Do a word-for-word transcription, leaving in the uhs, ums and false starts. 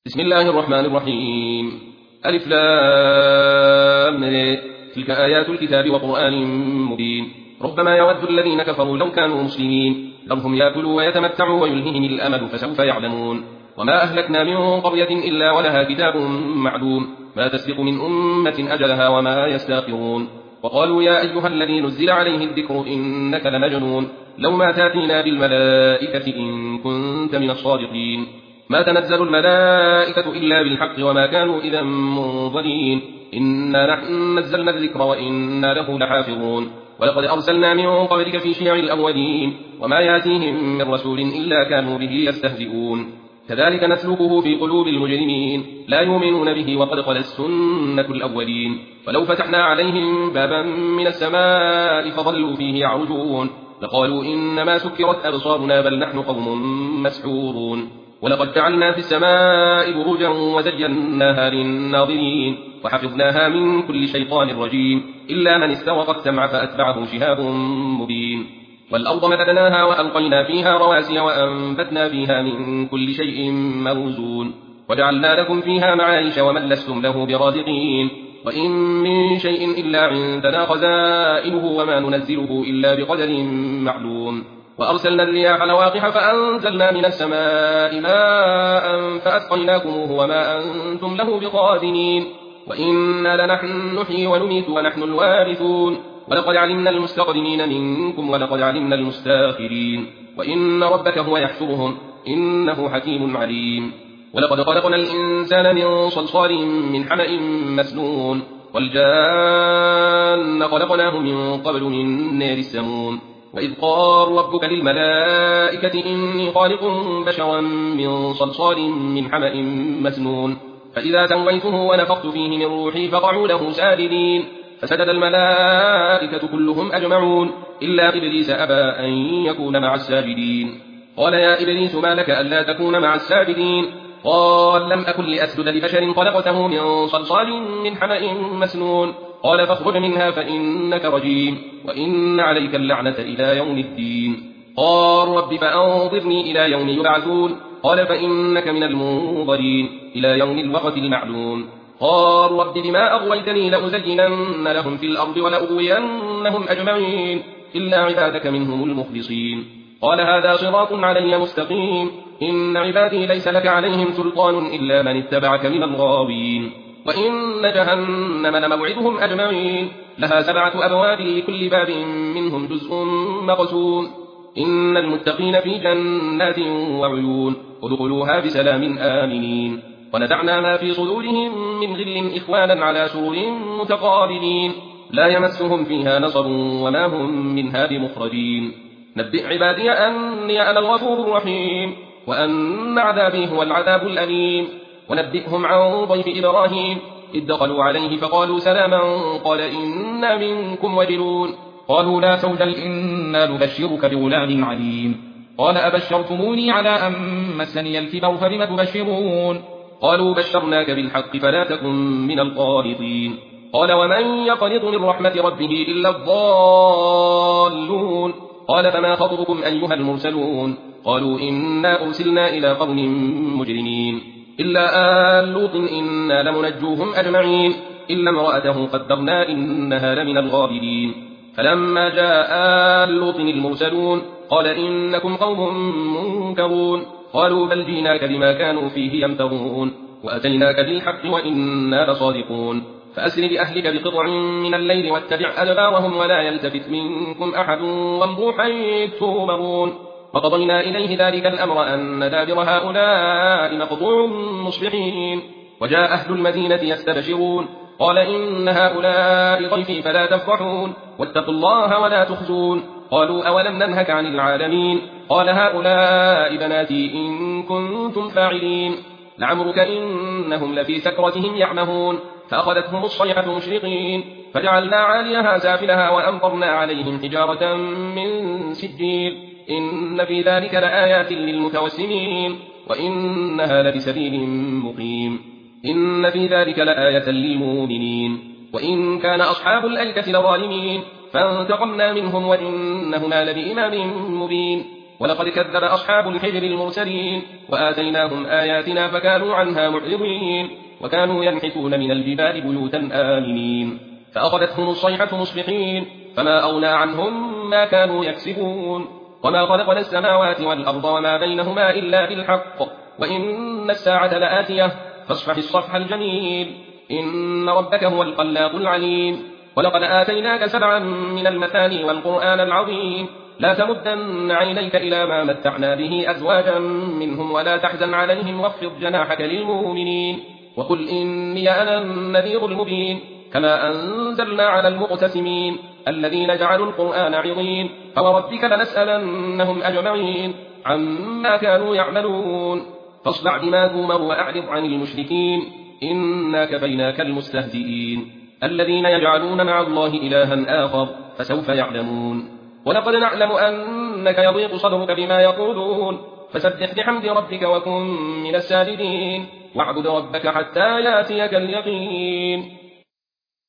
بسم الله الرحمن الرحيم. ألف لام ر. تلك آيات الكتاب وقرآن مبين. ربما يود الذين كفروا لو كانوا مسلمين ذرهم يأكلوا ويتمتعوا ويلههم الأمل فسوف يعلمون. وما أهلكنا من قرية إلا ولها كتاب معلوم ما تسبق من أمة أجلها وما يستأخرون. وقالوا يا أيها الذي نزل عليه الذكر إنك لمجنون لو ما تأتينا بالملائكة إن كنت من الصادقين. ما تنزل الملائكة إلا بالحق وما كانوا إذا منظرين. إنا نحن نزلنا الذكر وإنا له لحافظون. ولقد أرسلنا من قبلك في شيع الأولين وما ياتيهم من رسول إلا كانوا به يستهزئون. كذلك نسلكه في قلوب المجرمين لا يؤمنون به وقد خلت السنة الأولين. ولو فتحنا عليهم بابا من السماء فظلوا فيه يعرجون لقالوا إنما سكرت أبصارنا بل نحن قوم مسحورون. ولقد جعلنا في السماء بروجا وزيناها للناظرين وحفظناها من كل شيطان رجيم إلا من استرق السمع فأتبعه شهاب مبين. والأرض مددناها وألقينا فيها رواسي وأنبتنا فيها من كل شيء موزون وجعلنا لكم فيها معايش ومن لستم له برازقين. وإن من شيء إلا عندنا خزائنه وما ننزله إلا بقدر معلوم. وأرسلنا الرياح لواقح فأنزلنا من السماء ماء فأسقيناكموه وما أنتم له بقادرين. وإنا لنحن نحيي ونميت ونحن الوارثون. ولقد علمنا المستقدمين منكم ولقد علمنا المستاخرين. وإن ربك هو يحشرهم إنه حكيم عليم. ولقد خلقنا الإنسان من صلصال من حمأ مسنون والجان خلقناه من قبل من نار السموم. وإذ قال ربك للملائكة إني خالق بشرا من صلصال من حمأ مسنون فإذا سويته ونفخت فيه من روحي فقعوا له ساجدين فسجد الملائكة كلهم أجمعون إلا إبليس أبى أن يكون مع الساجدين. قال يا إبليس ما لك ألا تكون مع الساجدين؟ قال لم أكن لأسجد لبشر خلقته من صلصال من حمأ مسنون قال فاخرج منها فإنك رجيم وإن عليك اللعنة إلى يوم الدين. قال رب فأنظرني إلى يوم يبعثون قال فإنك من المنظرين إلى يوم الوقت المعلوم. قال رب بما أغويتني لأزينن لهم في الأرض ولأغوينهم أجمعين إلا عبادك منهم المخلصين. قال هذا صراط علي مستقيم إن عبادي ليس لك عليهم سلطان إلا من اتبعك من الغاوين. وإن جهنم لموعدهم أجمعين لها سبعة أبواب لكل باب منهم جزء مقسوم. إن المتقين في جنات وعيون ادخلوها بسلام آمنين. ونزعنا ما في صدورهم من غل إخوانا على سرر متقابلين لا يمسهم فيها نصب وما هم منها بمخرجين. نبئ عبادي أني أنا الغفور الرحيم وأن عذابي هو العذاب الأليم. ونبئهم عن ضيف إبراهيم إذ دخلوا عليه فقالوا سلاما قال إنا منكم وجلون قالوا لا توجل إنا نبشرك بغلام عليم. قال أبشرتموني على أن مسني الكبر فبم تبشرون قالوا بشرناك بالحق فلا تكن من القانطين. قال ومن يقنط من رحمة ربه إلا الضالون. قال فما خطبكم أيها المرسلون قالوا إنا أرسلنا إلى قوم مجرمين إلا آل لوط إنا لمنجوهم أجمعين إلا امرأته قدرنا إنها لمن الغابرين. فلما جاء آل لوط المرسلون قال إنكم قوم منكرون قالوا بل جئناك بما كانوا فيه يمترون وأتيناك بالحق وإنا لصادقون. فأسر بأهلك بقطع من الليل واتبع أدبارهم ولا يلتفت منكم أحد وامضوا حيث تؤمرون. وقضينا إليه ذلك الأمر أن دابر هؤلاء مقطوع مصبحين. وجاء أهل المدينة يستبشرون قال إن هؤلاء ضيفي فلا تفرحون واتقوا الله ولا تخزون. قالوا أولم ننهك عن العالمين قال هؤلاء بناتي إن كنتم فاعلين. لعمرك إنهم لفي سكرتهم يعمهون فأخذتهم الصيحة مشرقين فجعلنا عاليها سافلها وأمطرنا عليهم حجارة من سجيل إن في ذلك لآيات للمتوسمين وإنها لبسبيل مقيم إن في ذلك لآية للمؤمنين. وإن كان أصحاب الأيكة لظالمين فانتقمنا منهم وإنهما لبإمام مبين ولقد كذب أصحاب الحجر المرسلين وآتيناهم آياتنا فكانوا عنها معرضين وكانوا ينحتون من الجبال بيوتا آمنين فأخذتهم الصيحة مصبحين فما أغنى عنهم ما كانوا يكسبون وما خلقنا السماوات والأرض وما بينهما إلا بالحق وإن الساعة لآتية فاصفح الصفح الجميل إن ربك هو الخلاق العليم ولقد آتيناك سبعا من المثاني والقرآن العظيم لا تمدن عينيك إلى ما متعنا به أزواجا منهم ولا تحزن عليهم واخفض جناحك للمؤمنين وقل إني أنا النذير المبين كما أنزلنا على المقتسمين الذين جعلوا القرآن عظيم فوربك لنسألنهم أجمعين عما كانوا يعملون فاصدع بما تؤمر وأعرض عن المشركين إنا كفيناك المستهزئين الذين يجعلون مع الله إلها آخر فسوف يعلمون ولقد نعلم أنك يضيق صدرك بما يقولون فسبح بحمد ربك وكن من الساجدين واعبد ربك حتى ياتيك اليقين